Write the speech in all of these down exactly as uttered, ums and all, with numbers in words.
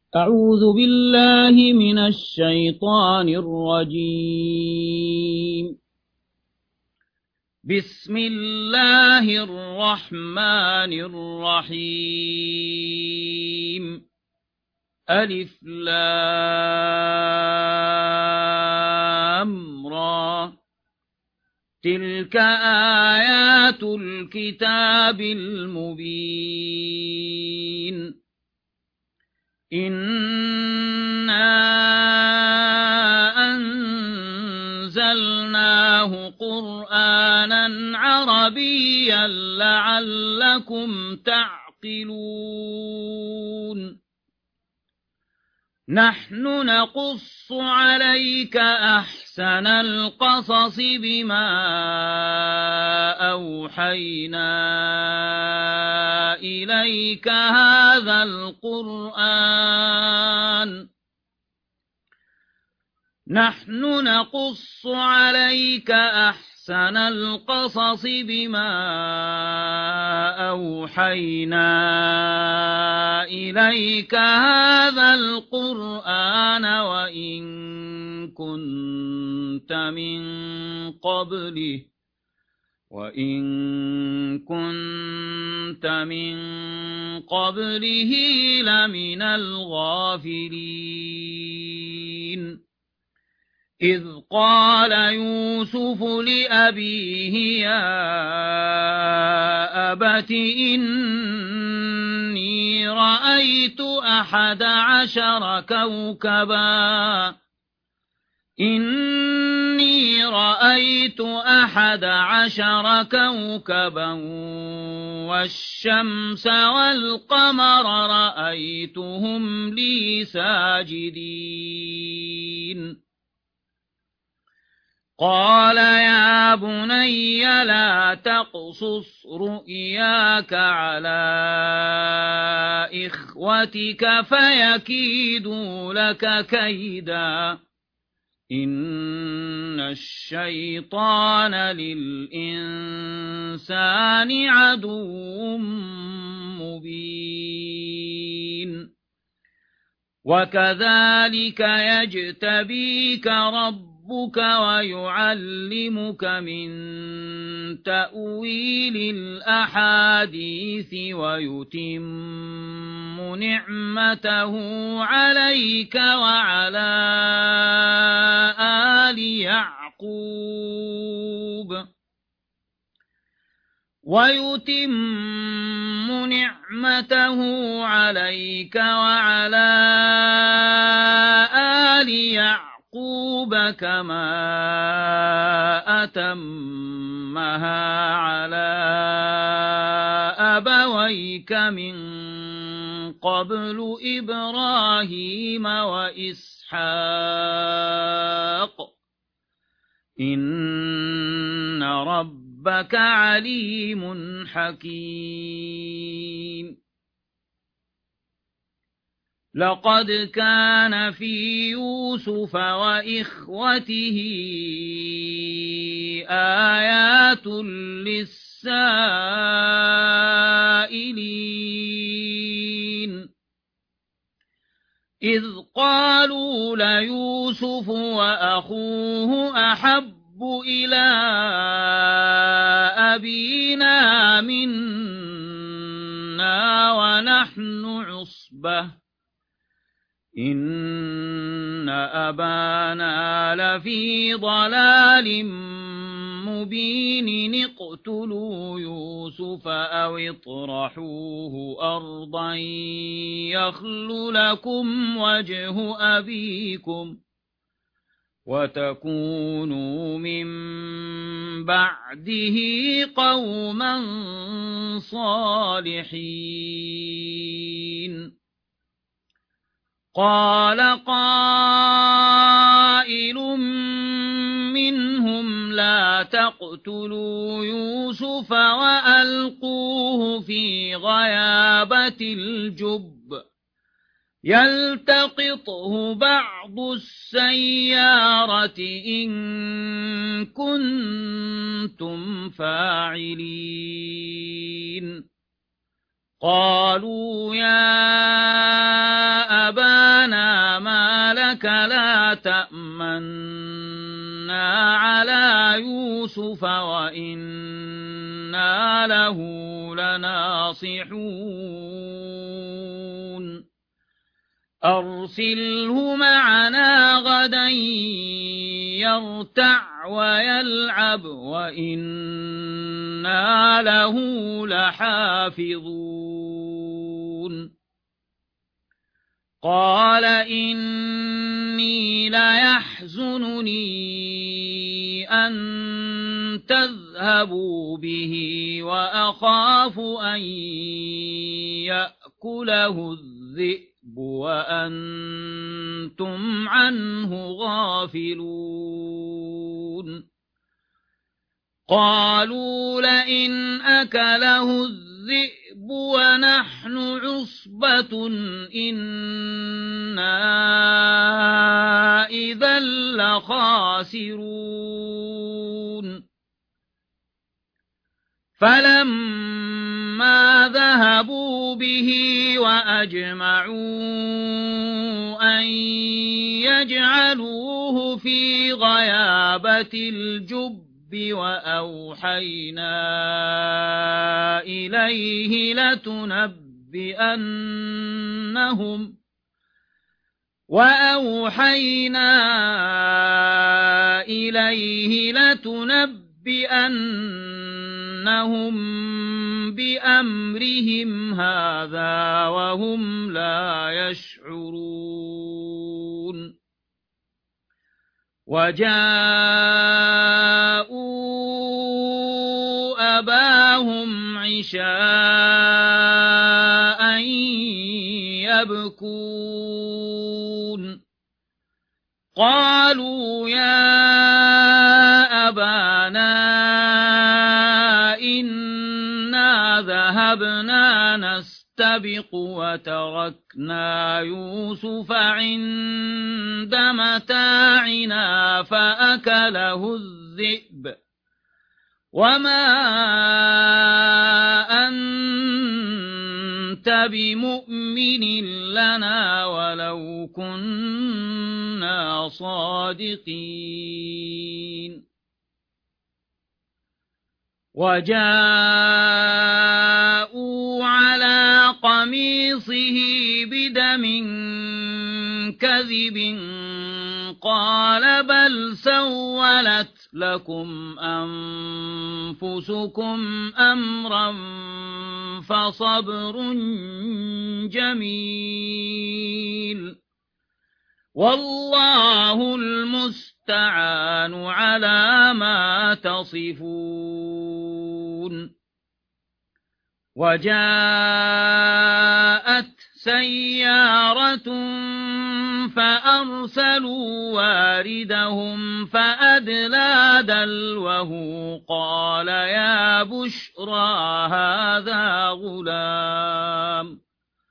أعوذ بالله من الشيطان الرجيم. بسم الله الرحمن الرحيم. ألف لام را. تلك آيات الكتاب المبين. إنا أنزلناه قرآنا عربيا لعلكم تعقلون. نحن نقص عليك أحسن القصص بما أوحينا إليك هذا القرآن نحن نقص عليك أحسن القصص بما أوحينا إليك هذا القرآن وإن كنت من قبله وإن كنت من قبله لمن الغافلين. إذ قال يوسف لأبيه يا أبت إني رأيت أحد عشر كوكبا إني رأيت أحد عشر كوكبا والشمس والقمر رأيتهم لي ساجدين. قال يا بني لا تقصص رؤياك على إخوتك فيكيدوا لك كيدا إن الشيطان للإنسان عدو مبين. وكذلك يجتبيك ربك ويعلمك من تأويل الأحاديث ويتم نعمته عليك وعلى آل يعقوب ويتم نعمته عليك وعلى آل يعقوب كما أتمها على أبويك من قبل إبراهيم وإسحاق إن ربك عليم حكيم. لقد كان في يوسف وإخوته آيات للسائلين إذ قالوا ليوسف وأخوه أحب إلى أبينا منا ونحن عصبة إن أبانا لفي ضلال مبين. اقتلوا يوسف أو اطرحوه أرضا يخل لكم وجه أبيكم وتكونوا من بعده قوما صالحين. قال قائل منهم لا تقتلوا يوسف وألقوه في غيابة الجب يلتقطه بعض السيارة إن كنتم فاعلين. قالوا يا أبانا يوسف وإنا له لناصحون أرسله معنا غدا يرتع ويلعب وإنا له لحافظون قال إني ليحزنني أن تذهبوا به وأخاف أن يأكله الذئب وأنتم عنه غافلون قالوا لئن أكله الذئب ونحن عصبة إنا إذا لخاسرون فلما ذهبوا به وأجمعوا أن يجعلوه في غيابة الجب وأوحينا إليه لتنبئنهم وأوحينا إليه لتنبئنهم بأمرهم هذا وهم لا يشعرون وجاءوا أباهم عشاء يبكون قالوا يا أبانا إنا ذهبنا نستبق وتركنا يوسف عند متاعنا فأكله الذئب وما أنت بمؤمن لنا ولو كنا صادقين وجاءوا على قميصه بدم كذب قال بل سولت لكم أنفسكم أمرا فصبر جميل والله المستعان على ما تصفون وجاءت سيارة فأرسلوا واردهم فأدلى دلوه قال يا بشرى هذا غلام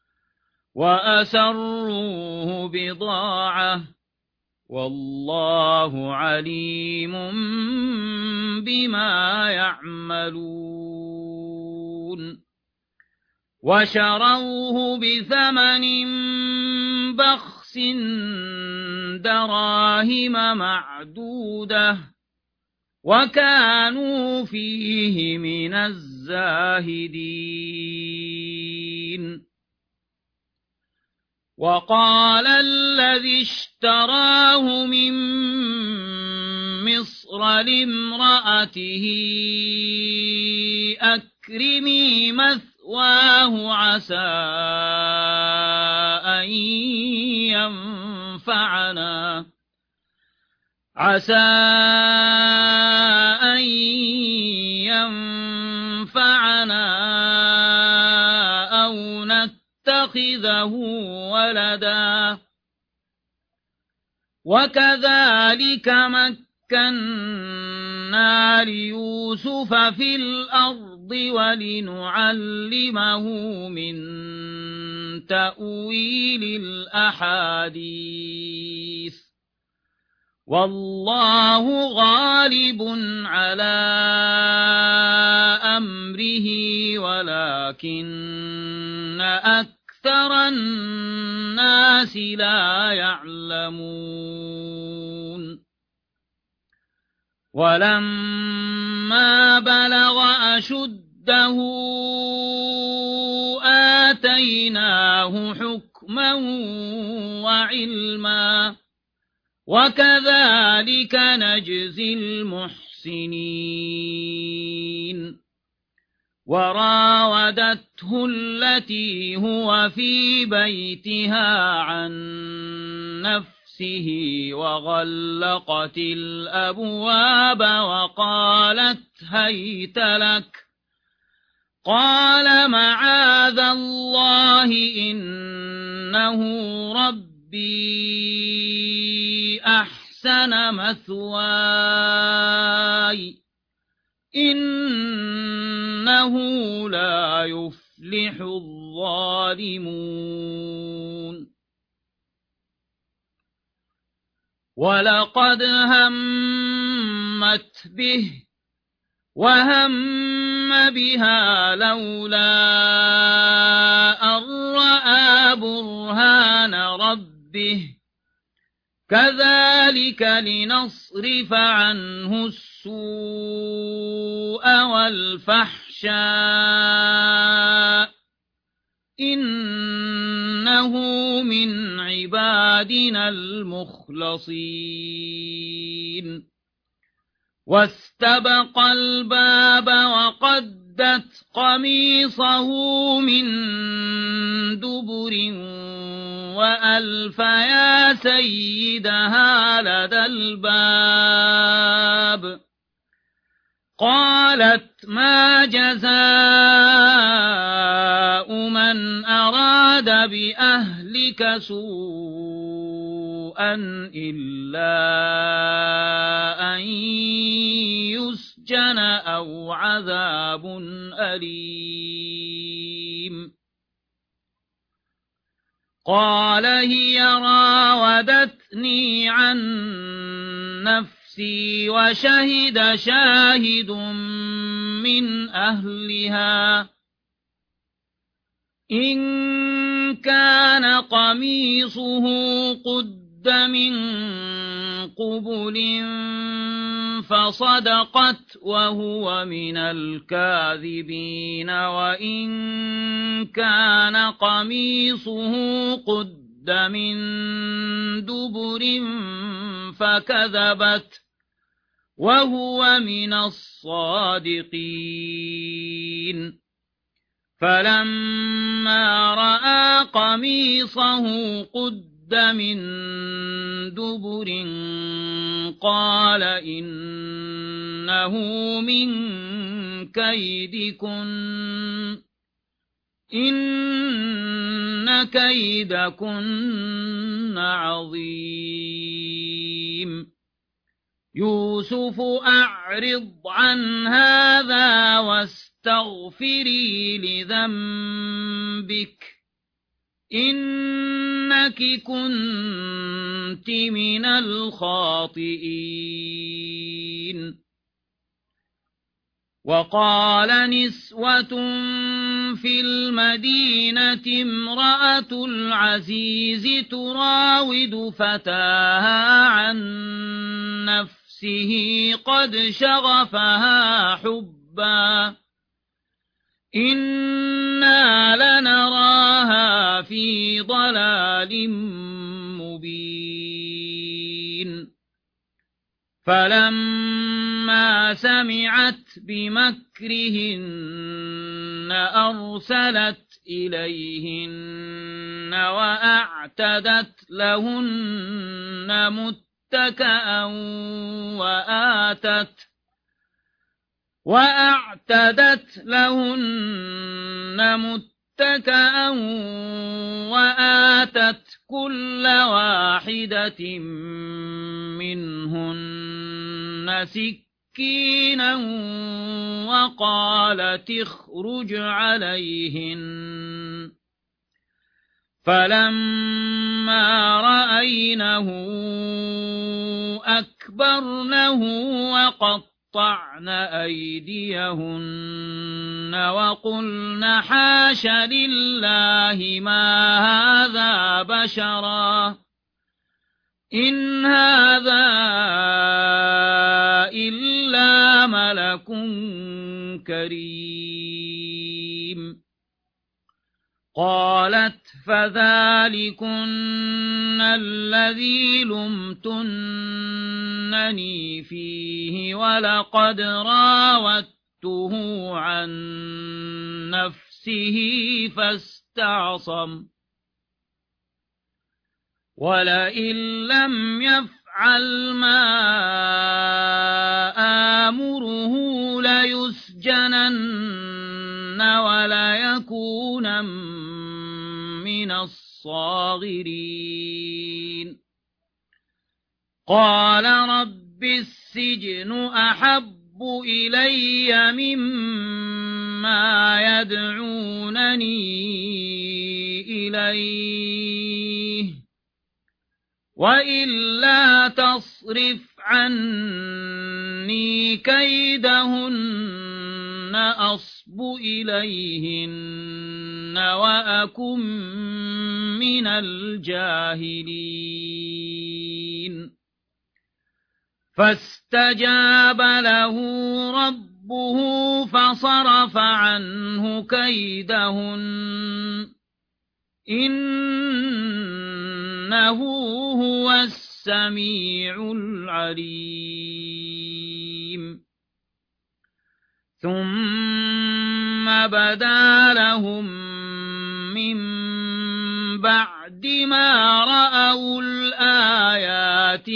وأسروه بضاعة والله عليم بما يعملون وشروه بثمن بخس دراهم معدودة وكانوا فيه من الزاهدين وقال الذي اشتراه من مصر لامرأته أكرمي مثواه عسى أن ينفعنا عسى أن ينفعنا أو نتخذه ولدا وكذلك مكنا ليوسف في الأرض ولنعلمه من تأويل الأحاديث والله غالب على أمره ولكن أكثر الناس لا يعلمون ولما بلغ أشده آتيناه حكما وعلما وكذلك نجزي المحسنين وراودته التي هو في بيتها عن نفسه وغلقت الأبواب وقالت هيت لك قال معاذ الله إنه ربي أحسن مثواي إنه لا يفلح الظالمون ولقد همت به وهم بها لولا أن رأى برهان ربه كذلك لنصرف عنه السوء والفحشاء إنه من عبادنا المخلصين واستبق الباب وقدت قميصه من دبر وألف يا سيدها لدى الباب قالت ما جزاء من أراد بأهلك سوءا إلا أن يسجن أو عذاب أليم قال هي راودتني عن نفسي وشهد شاهد من أهلها إن كان قميصه قد من قبل فصدقت وهو من الكاذبين وإن كان قميصه قد من دبر فكذبت وهو من الصادقين فلما رأى قميصه قد من دبر قال إنه من كيدكن إن كيدكن عظيم يوسف أعرض عن هذا واستغفري لذنبك إنك كنت من الخاطئين وقال نسوة في المدينة امرأة العزيز تراود فتاها عن نفسه قد شغفها حبا إنا لنراها في ضلال مبين فلما سمعت بمكرهن أرسلت إليهن وأعتدت لهن متكأ وآتت وأعتدت لهن متكأ وآتت كل واحدة منهن سكينا وقالت اخرج عليهن فلما رأينه أكبرنه وقطعن أيديهن وقلن حاش لله ما هذا بشرا إن هذا إلا ملك كريم. قالت فذلكن الذي لمتنني فيه ولقد راودته عن نفسه فاستعصم ولئن لم يفعل ما آمره ليسجنن وليكون من الصاغرين. قال رب السجن أحب إلي مما يدعونني إليه وإلا تصرف عني كيدهن أصب إليهن وأكن من الجاهلين. فاستجاب له ربه فصرف عنه كيدهن إنه هو السميع العليم. ثم بدا لهم من بعد ما رأوا الآيات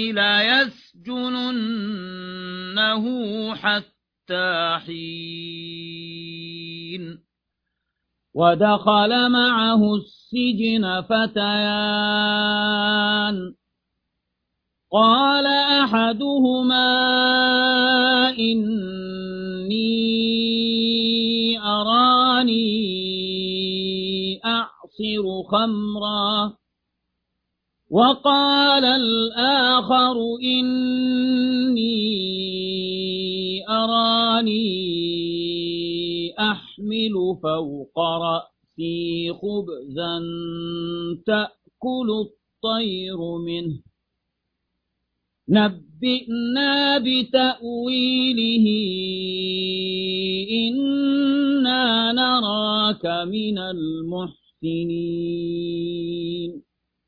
ليسجننه حتى حين. ودخل معه السجن فتيان قال أحدهما إني أراني أعصر خمرا وقال الآخر إني أراني أحمل فوق رأسي خبزا تأكل الطير منه نبئنا بتأويله إنا نراك من المحسنين.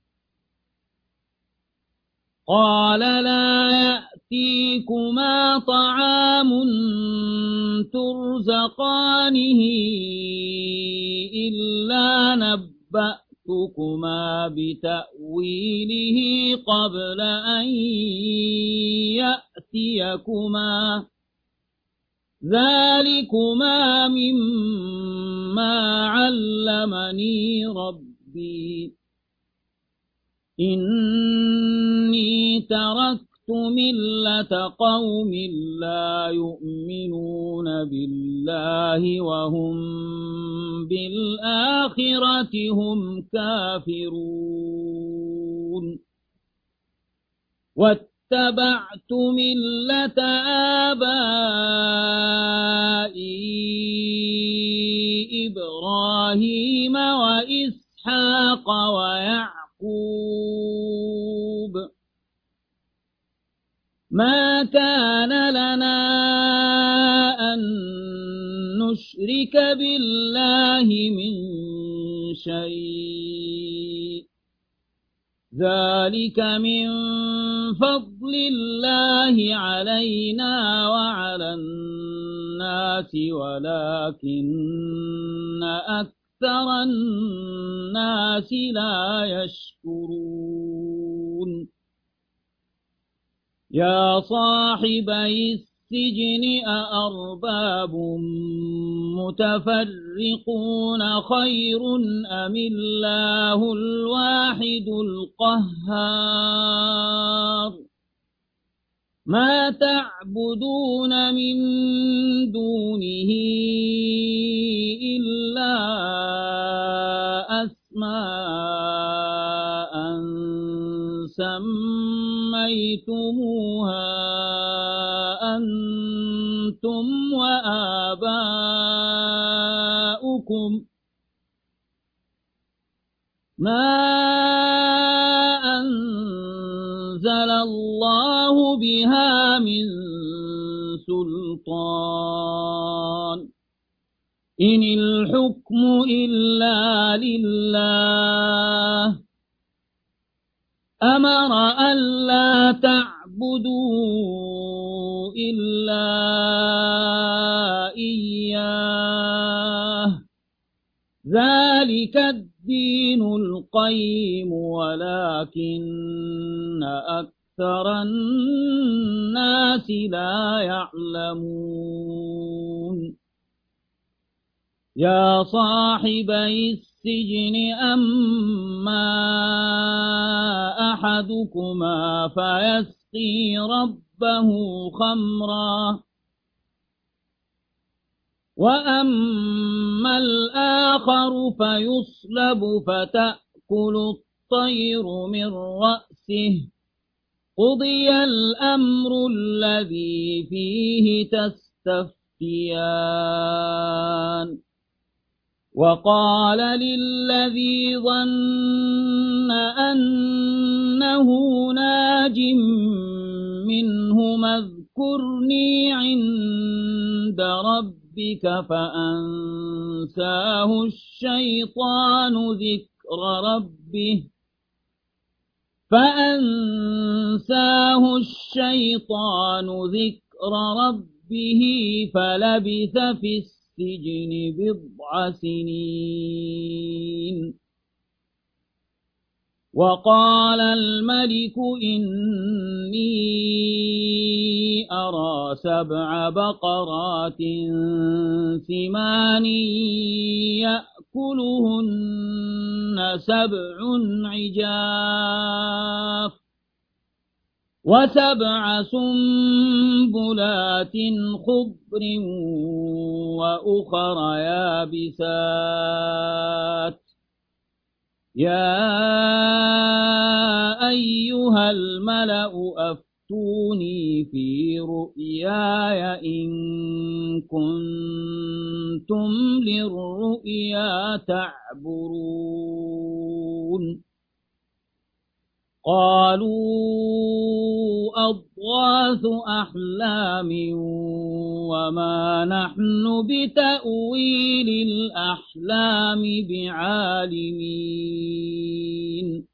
قال لا يأتيكما طعام ترزقانه إلا نبأتكما بتأويله قبل أن يأتيكما ذلكما مما علمني ربي إني تركت ملة قوم لا يؤمنون بالله وهم بالآخرة هم كافرون واتبعت ملة آبائي إبراهيم وإسحاق ويعقوب ما كان لنا أن نشرك بالله من شيء ذلك من فضل الله علينا وعلى الناس ولكن أكثر الناس لا يشكرون. يا صاحبي السجن أأرباب متفرقون خير أم الله الواحد القهار ما تعبدون من دونه إلا أسماء سميتموها أنتم وآباؤكم ما أنزل الله بها من سلطان إن الحكم إلا لله أمر ألا تعبدوا إلا إياه ذلك الدين القيم ولكن أكثر الناس لا يعلمون يا صاحبي السجن أما أحدكما فيسقي ربه خمرا وأما الآخر فيصلب فتأكل الطير من رأسه قضي الأمر الذي فيه تستفتيان وقال للذي ظن أنه ناج منه اذكرني عند ربك فأنساه الشيطان ذكر ربه فأنساه الشيطان ذكر ربه فلبث في السجن بضع سنين وقال الملك إني أرى سبع بقرات سمان يأكلهن سبع عجاف وسبع سنبلات خضر وأخر يابسات يا أيها الملأ أفتوني في رؤياي إن كنتم للرؤيا تعبرون قالوا أضغاث أحلام وما نحن بتأويل الأحلام بعالمين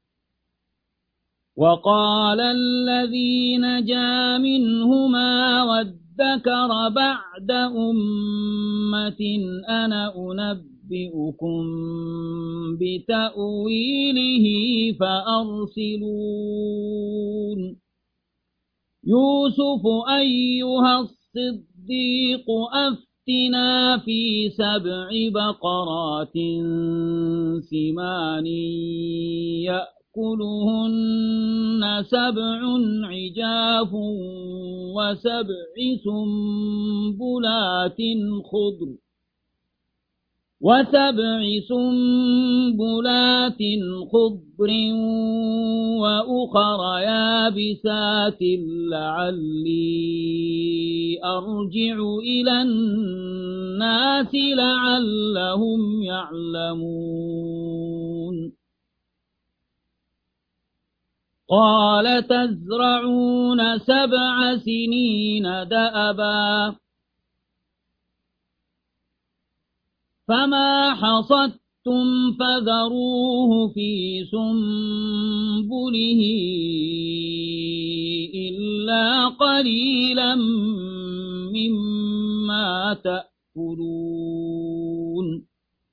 وقال الذي نجا منهما وادكر بعد أمة أنا أنبئكم بتأويله فأرسلون يوسف أيها الصديق أفتنا في سبع بقرات سمان يأكلهن سبع عجاف وسبع سنبلات خضر وسبع سنبلات خضر وأخر يابسات لعلي أرجع إلى الناس لعلهم يعلمون قال تزرعون سبع سنين دأبا فما حصدتم فذروه في سنبله إلا قليلا مما تأكلون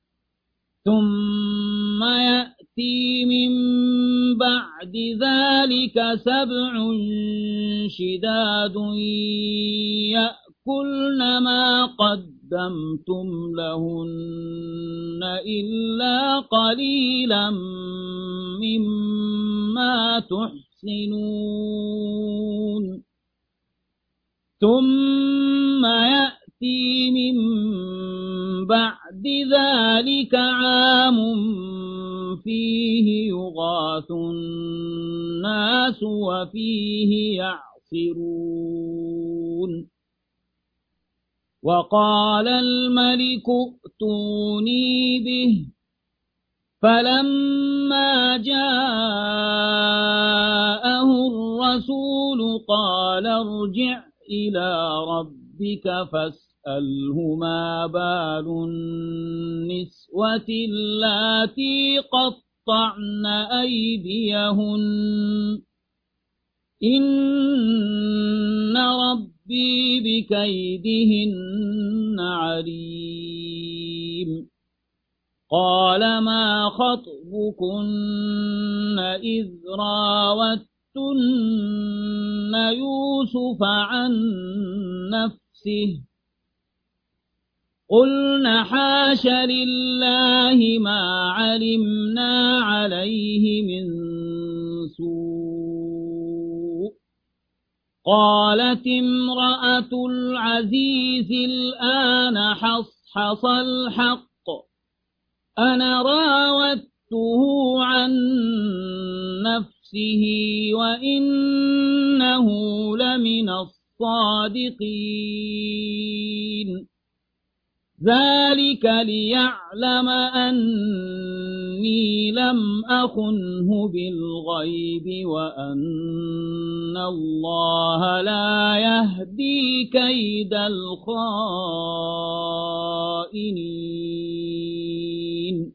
ثم يأتي من بعد ذلك سبع شداد يأكلن ما قدمتم لهن إلا قليلا مما تحسنون ثم يأتي من بعد ذلك عام فيه يغاث الناس وفيه يعصرون وقال الملك ائتوني به فلما جاءه الرسول قال ارجع إلى ربك ربك فاسأله ما بال النسوة اللاتي قطعن أيديهن إن ربي بكيدهن عليم قال ما خطبكن إذ راوتن يوسف عن نفسه قلن حاش لله ما علمنا عليه من سوء قالت امرأة العزيز الآن حصحص الحق أنا راودته عن نفسه وإنه لمن الصادقين ذلك ليعلم أني لم أخنه بالغيب وأن الله لا يهدي كيد الخائنين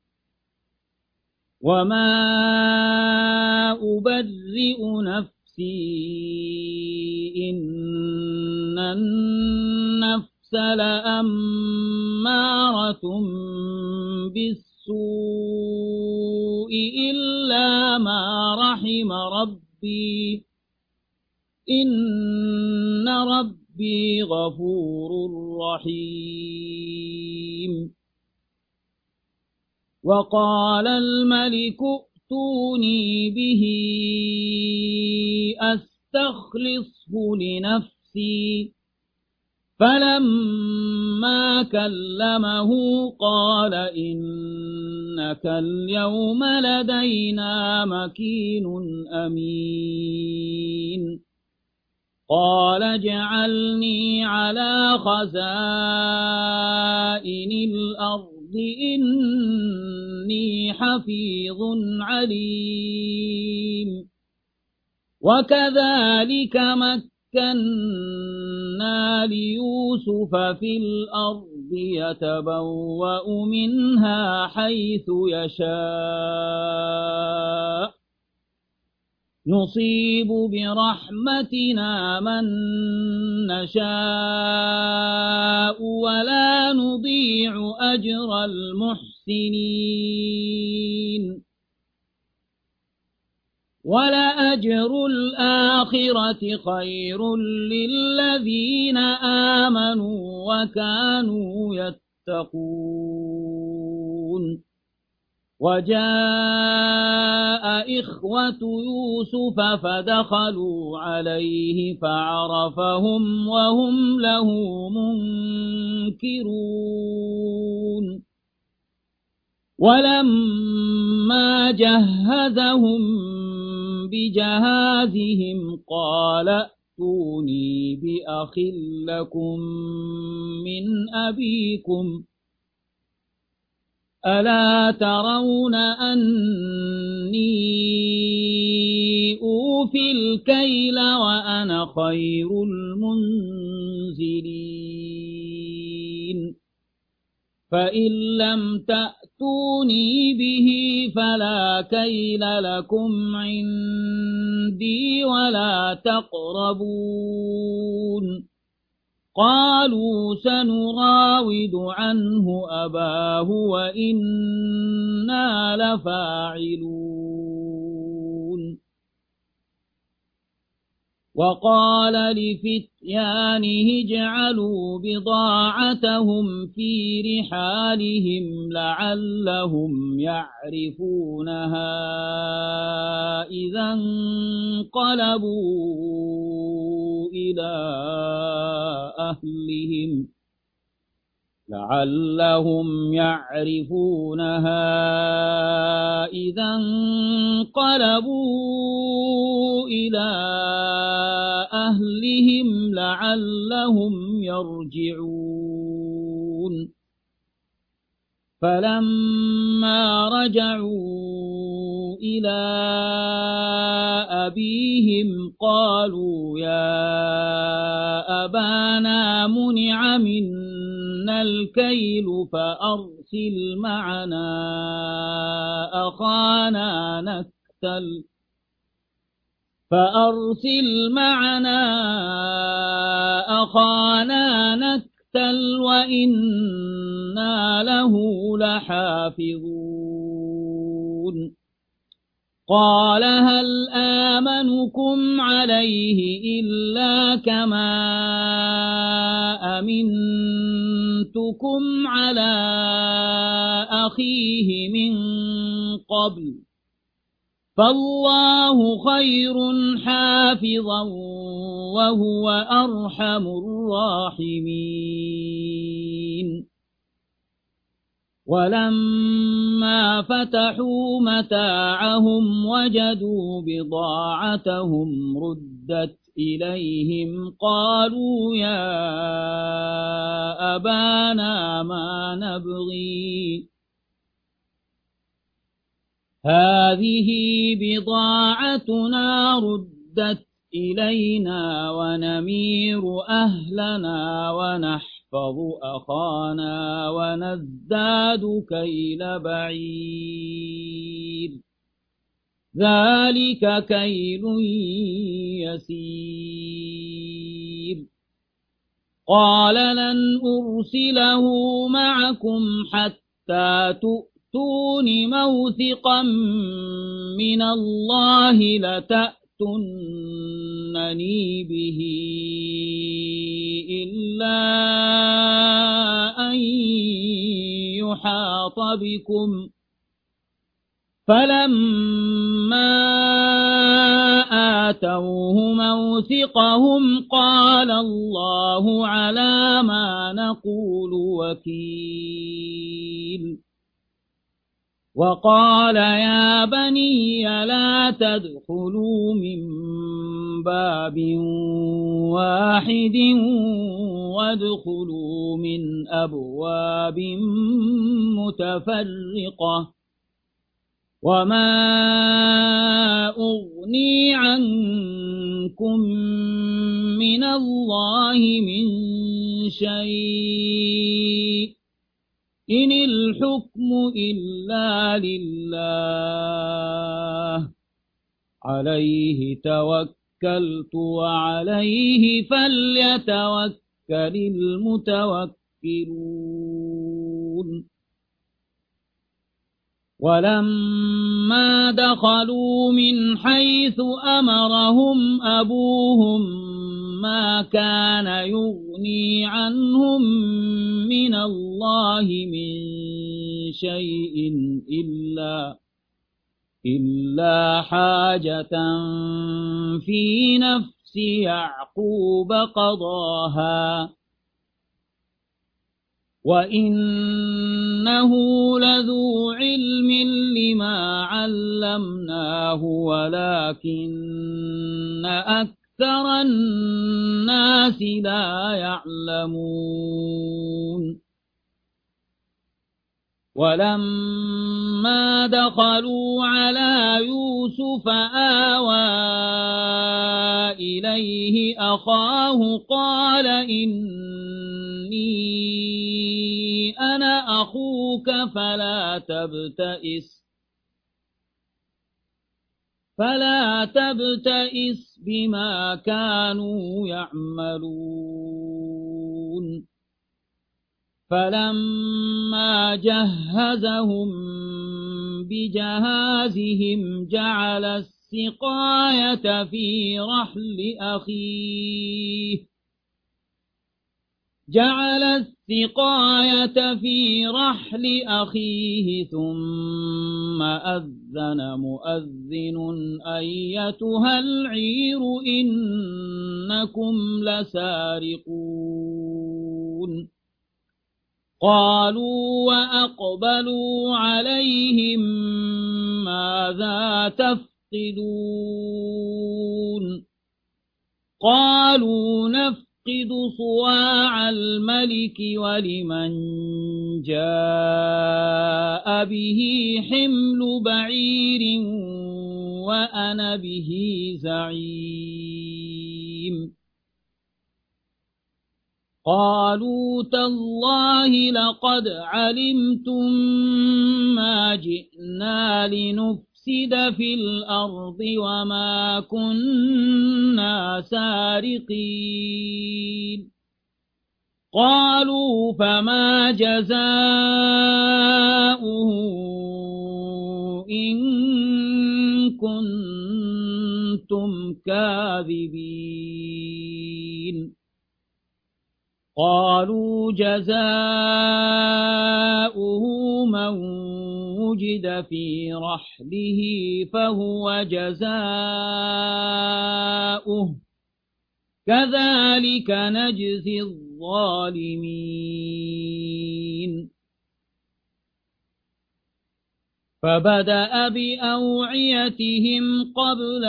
وما أبرئ نفسي إن النفس لأمارة بالسوء إلا ما رحم ربي إن ربي غفور رحيم وقال الملك ائتوني به أستخلصه لنفسي فلما كلمه قال إنك اليوم لدينا مكين أمين قال اجعلني على خزائن الأرض إني حفيظ عليم وكذلك مكنا مكنا ليوسف في الأرض يتبوأ منها حيث يشاء نصيب برحمتنا من نشاء ولا نضيع أجر المحسنين ولأجر الآخرة خير للذين آمنوا وكانوا يتقون وجاء إخوة يوسف فدخلوا عليه فعرفهم وهم له منكرون ولما جهزهم بجهازهم قال ائتوني بأخ لكم من أبيكم ألا ترون أني أوفي الكيل وأنا خير المنزلين فإن لم تأتوني به فلا كيل لكم عندي ولا تقربون قالوا سنراود عنه أباه وإنا لفاعلون وقال لفتيانه اجعلوا بضاعتهم في رحالهم لعلهم يعرفونها إذا انقلبوا إلى أهلهم لعلهم يعرفونها إذا انقلبوا إلى أهلهم لعلهم يرجعون فلما رجعوا إلى أبيهم قالوا يا أبانا منع منا الكيل فأرسل معنا أخانا نكتل فأرسل معنا أخانا نكتل وإنا له لحافظون قال هل آمنكم عليه إلا كما أمنتكم على أخيه من قبل فالله خير حافظا وهو أرحم الراحمين ولما فتحوا متاعهم وجدوا بضاعتهم ردت إليهم قالوا يا أبانا ما نبغي هذه بضاعتنا ردت إلينا ونمير أهلنا ونحفظ أخانا ونزداد كيل بعير ذلك كيل يسير قال لن أرسله معكم حتى تؤتون موثقا من الله لتأتونني به إلا أن يحاط بكم فلما آتوه موثقهم قال الله على ما نقول وكيل وقال يا بني لا تدخلوا من باب واحد وادخلوا من أبواب متفرقة وما أغني عنكم من الله من شيء إن الحكم إلا لله عليه توكلت وعليه فليتوكل المتوكلون ولما دخلوا من حيث أمرهم أبوهم ما كان يغني عنهم من الله من شيء إلا إلا حاجة في نفس يعقوب قضاها وإنه لذو علم لما علمناه ولكن أكثر الناس لا يعلمون ولما دخلوا على يوسف آوى إليه أخاه قال إني أنا أخوك فلا تبتئس فلا تبتئس بما كانوا يعملون فلما جهزهم بجهازهم جعل السقاية في رحل أخيه جعل السقاية في رحل أخيه ثم أذن مؤذن أيتها العير إنكم لسارقون قالوا وأقبلوا عليهم ماذا تفقدون قالوا نفقد صواع الملك ولمن جاء به حمل بعير وأنا به زعيم قالوا تالله لقد علمتم ما جئنا لنفسد في الأرض وما كنا سارقين قالوا فما جزاؤه إن كنتم كاذبين قالوا جزاؤه من وجد في رحله فهو جزاؤه كذلك نجزي الظالمين فبدأ بأوعيتهم قبل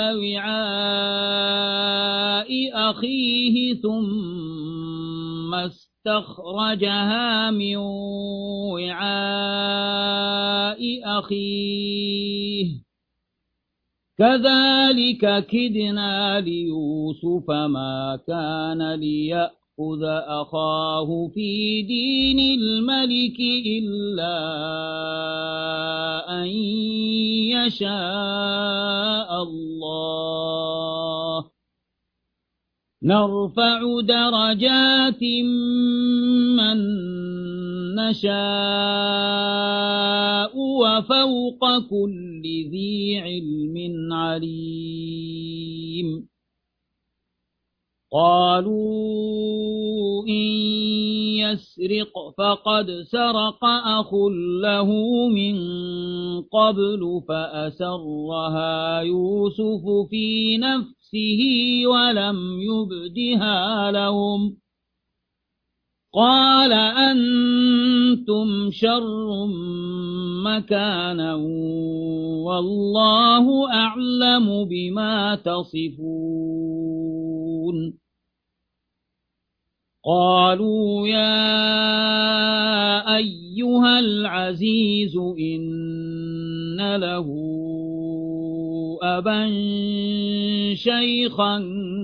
وعاء أخيه ثم استخرجها من وعاء أخيه كذلك كدنا ليوسف ما كان ليأخذ أخاه في دين الملك إلا أن يشاء الله نرفع درجات من نشاء وفوق كل ذي علم عليم قالوا إن يسرق فقد سرق أخ له من قبل فأسرها يوسف في نفسه ولم يبدها لهم قال أنتم شر مكانا والله أعلم بما تصفون قالوا يا أيها العزيز إن له أبا شيخا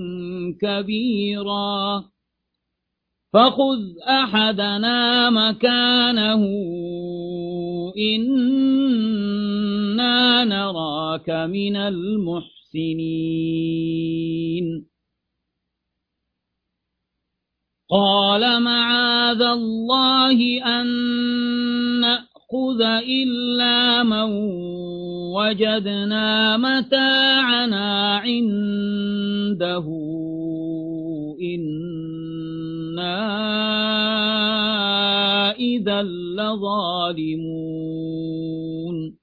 كبيرا فخذ أحدنا مكانه إنا نراك من المحسنين قال معاذ الله أن نأخذ إلا من وجدنا متاعنا عنده إنا إذا لظالمون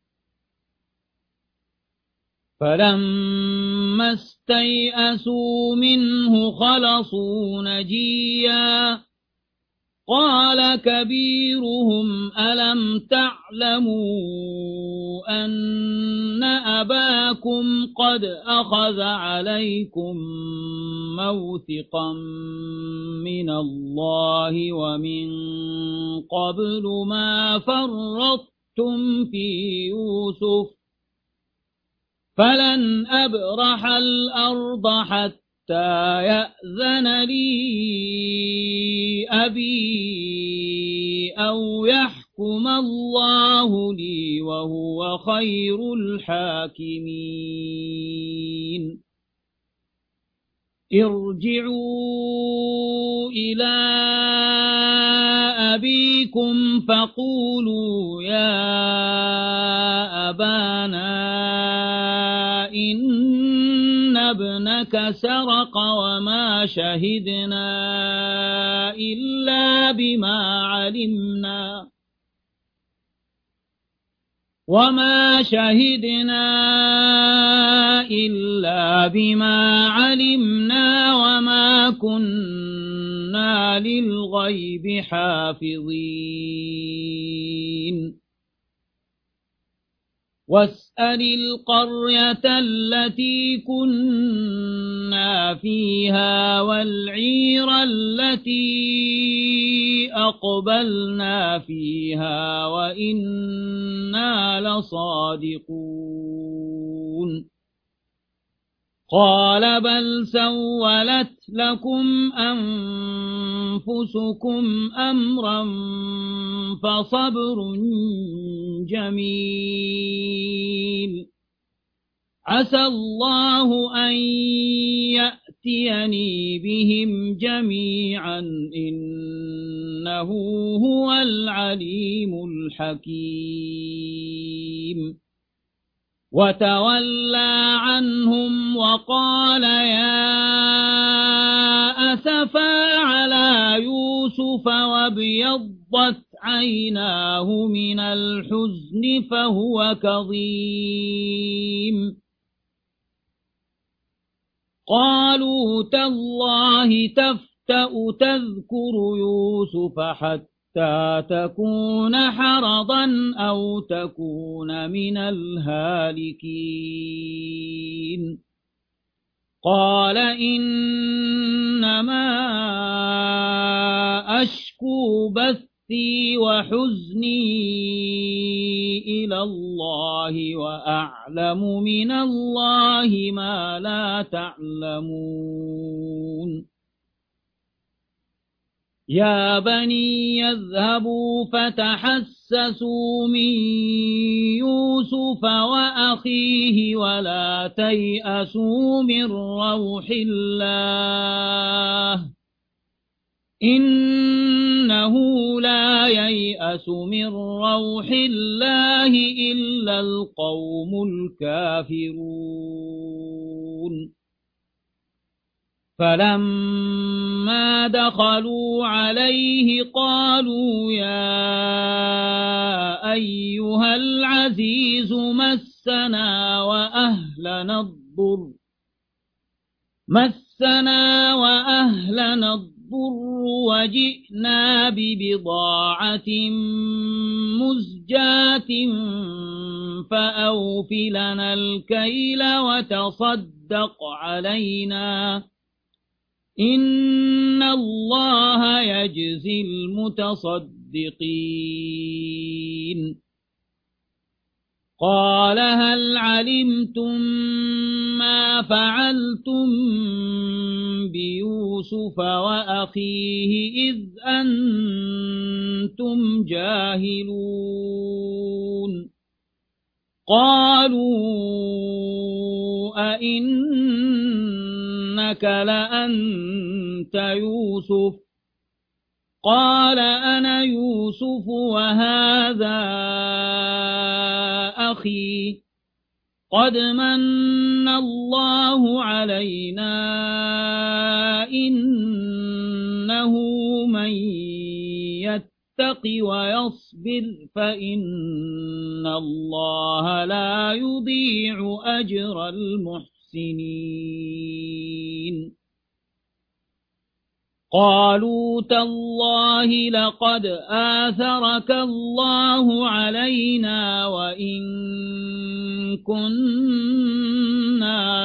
فلما استيئسوا منه خلصوا نجيا قال كبيرهم ألم تعلموا أن أباكم قد أخذ عليكم موثقا من الله ومن قبل ما فرطتم في يوسف فلن أبرح الأرض حتى يأذن لي أبي أو يحكم الله لي وهو خير الحاكمين ارجعوا إلى أبيكم فقولوا يا أبانا إن ابنك سرق وما شهدنا إلا بما علمنا وما شهدنا إلا بما علمنا وما كنا للغيب حافظين واسأل القرية التي كنا فيها والعير التي أقبلنا فيها وإنا لصادقون قال بل سولت لكم أنفسكم أمرا فصبر جميل عسى الله أن يأتيني بهم جميعا إنه هو العليم الحكيم وتولى عنهم وقال يا أسفا على يوسف وابيضت عيناه من الحزن فهو كظيم قالوا تالله تفتأ تذكر يوسف حتى تكون حرضا أو تكون من الهالكين قال إنما أشكو بثي وحزني إلى الله وأعلم من الله ما لا تعلمون يا بني يذهبوا فتحسسوا من يوسف وأخيه ولا تيأسوا من روح الله إنه لا ييأس من روح الله إلا القوم الكافرون فلما دخلوا عليه قالوا يا أيها العزيز مسنا وأهلنا الضر مسنا وأهلنا الضر وجئنا ببضاعة مزجاة فأوف لنا الكيل وتصدق علينا إن الله يجزي المتصدقين قال هل علمتم ما فعلتم بيوسف وأخيه إذ أنتم جاهلون قالوا أئنك لأنت يوسف قال أنا يوسف وهذا أخي قد من الله علينا إنه من يتق ويصبر فإن الله لا يضيع أجر المحسنين قالوا تالله لقد آثرك الله علينا وإن كنا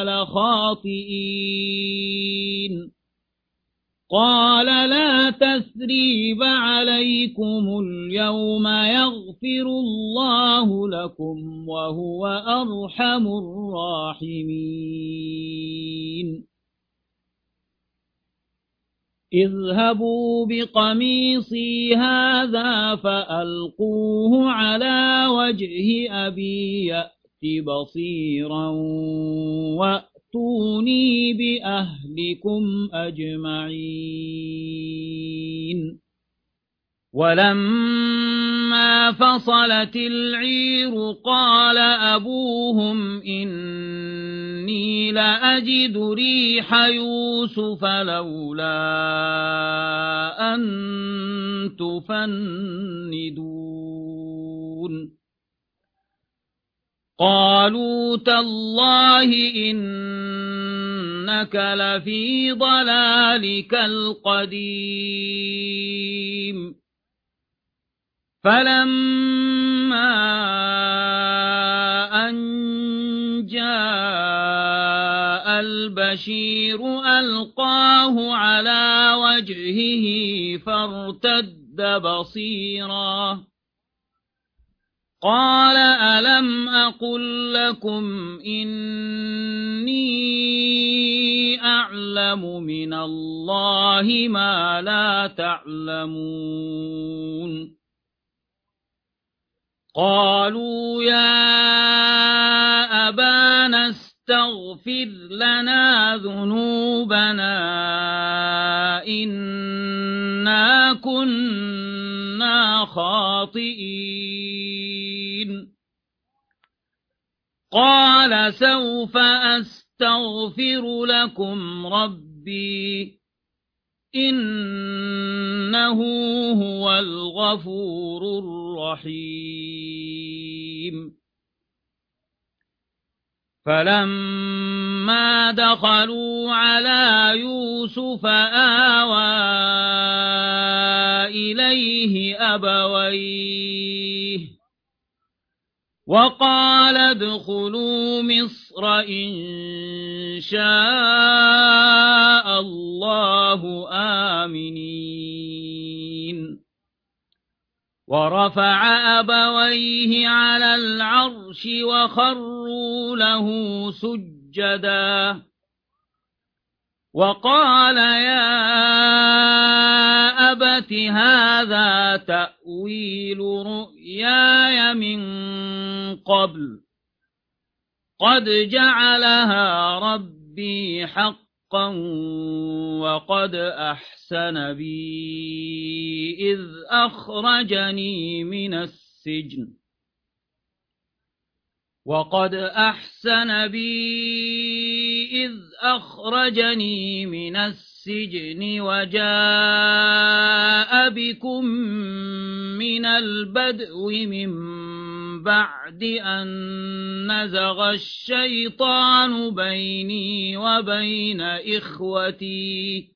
لخاطئين قال لا تثريب عليكم اليوم يغفر الله لكم وهو أرحم الراحمين اذهبوا بقميصي هذا فألقوه على وجه أبي يأت بصيرا وأتوني بأهلكم أجمعين ولما فصلت العير قال أبوهم إني لأجد ريح يوسف لولا أن تفندون قالوا تالله إنك لفي ضلالك القديم فلما أن جاء البشير ألقاه على وجهه فارتد بصيرا قال ألم أقل لكم إني أعلم من الله ما لا تعلمون قالوا يا أبانا استغفر لنا ذنوبنا إنا كنا خاطئين قال سوف أستغفر لكم ربي إنه هو الغفور الرحيم فلما دخلوا على يوسف آوى إليه أبويه وقال ادخلوا مصر إن شاء الله آمنين ورفع أبويه على العرش وخروا له سجدا وقال يا أبت هذا تأويل رؤياي من قبل قد جعلها ربي حقا وقد أحسن بي إذ أخرجني من السجن وقد أحسن بي إذ أخرجني من السجن وجاء بكم من البدو من بعد أن نزغ الشيطان بيني وبين إخوتي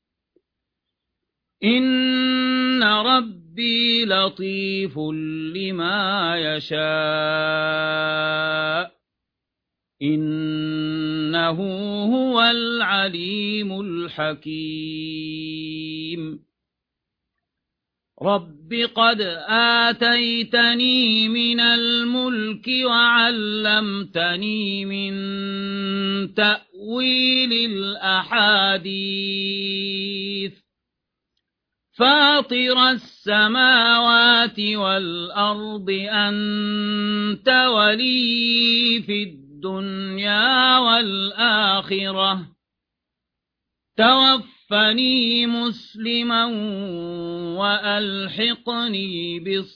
إن ربي لطيف لما يشاء إنه هو العليم الحكيم رب قد آتيتني من الملك وعلمتني من تأويل الأحاديث فاطر السماوات والأرض أنت ولي في الدنيا والآخرة توفني مسلما وألحقني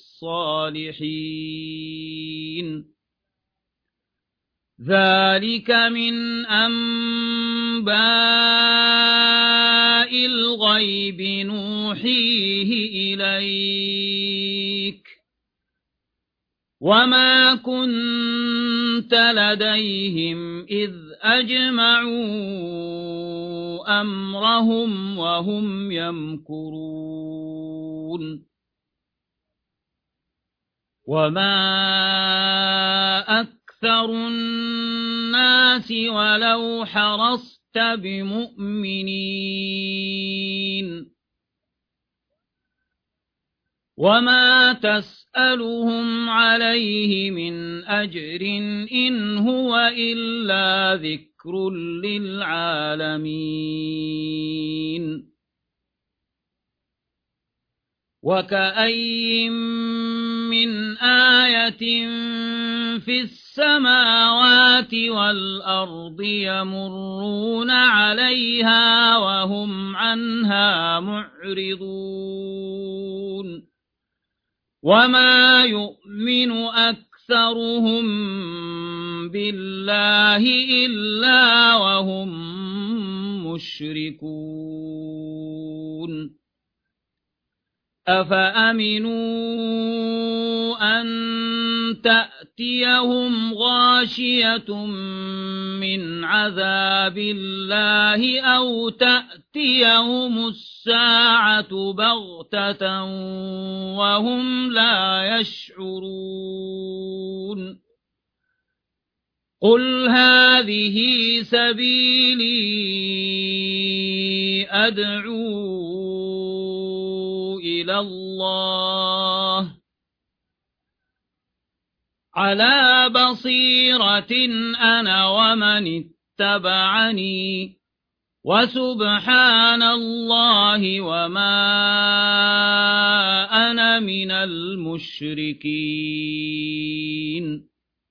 بالصالحين ذلك من أنباء الغيب نوحيه إليك وما كنت لديهم إذ أجمعوا أمرهم وهم يمكرون وما أكثر الناس ولو حرصت بمؤمنين وما تسألهم عليه من أجر إن هو إلا ذكر للعالمين وكأي من آية في السماوات والأرض يمرون عليها وهم عنها معرضون وما يؤمن أكثرهم بالله إلا وهم مشركون أفأمنوا أن تأتيهم غاشية من عذاب الله أو تأتيهم الساعة بغتة وهم لا يشعرون قل هذه سبيلي أدعو إلى الله على بصيرة أنا ومن اتبعني وسبحان الله وما أنا من المشركين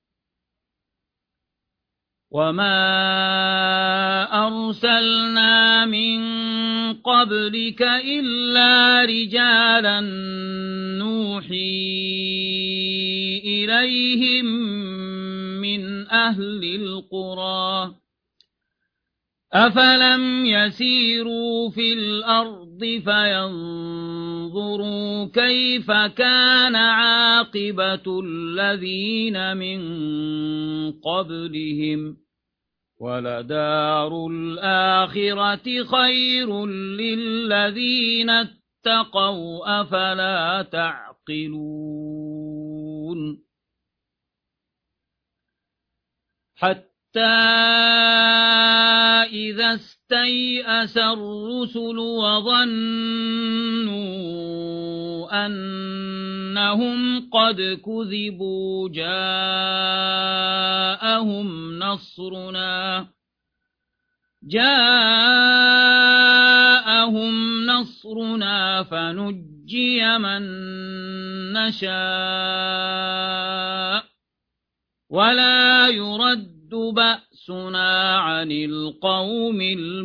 وما أرسلنا من قبلك إلا رجالا نوحي إليهم من أهل القرى أفلم يسيروا في الأرض فينظروا كيف كان عاقبة الذين من قبلهم ولدار الآخرة خير للذين اتقوا أفلا تعقلون حتى إذا استيأس الرسل وظنوا أنهم قد كذبوا جاءهم نصرنا جاءهم نصرنا فنجي من نشاء ولا يرد بأسنا عن القوم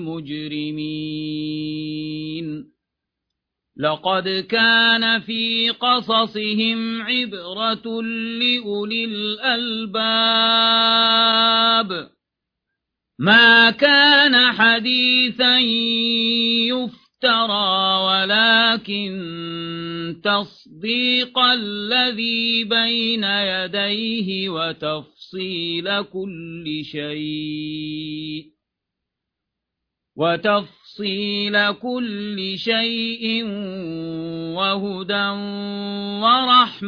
المجرمين لقد كان في قصصهم عبرة لأولي الألباب ما كان حديثا يفترى ولكن تصديق الذي بين يديه وتفصيل كل شيء وتفصيل كل شيء وهدى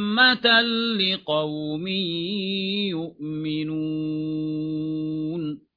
ورحمة لقوم يؤمنون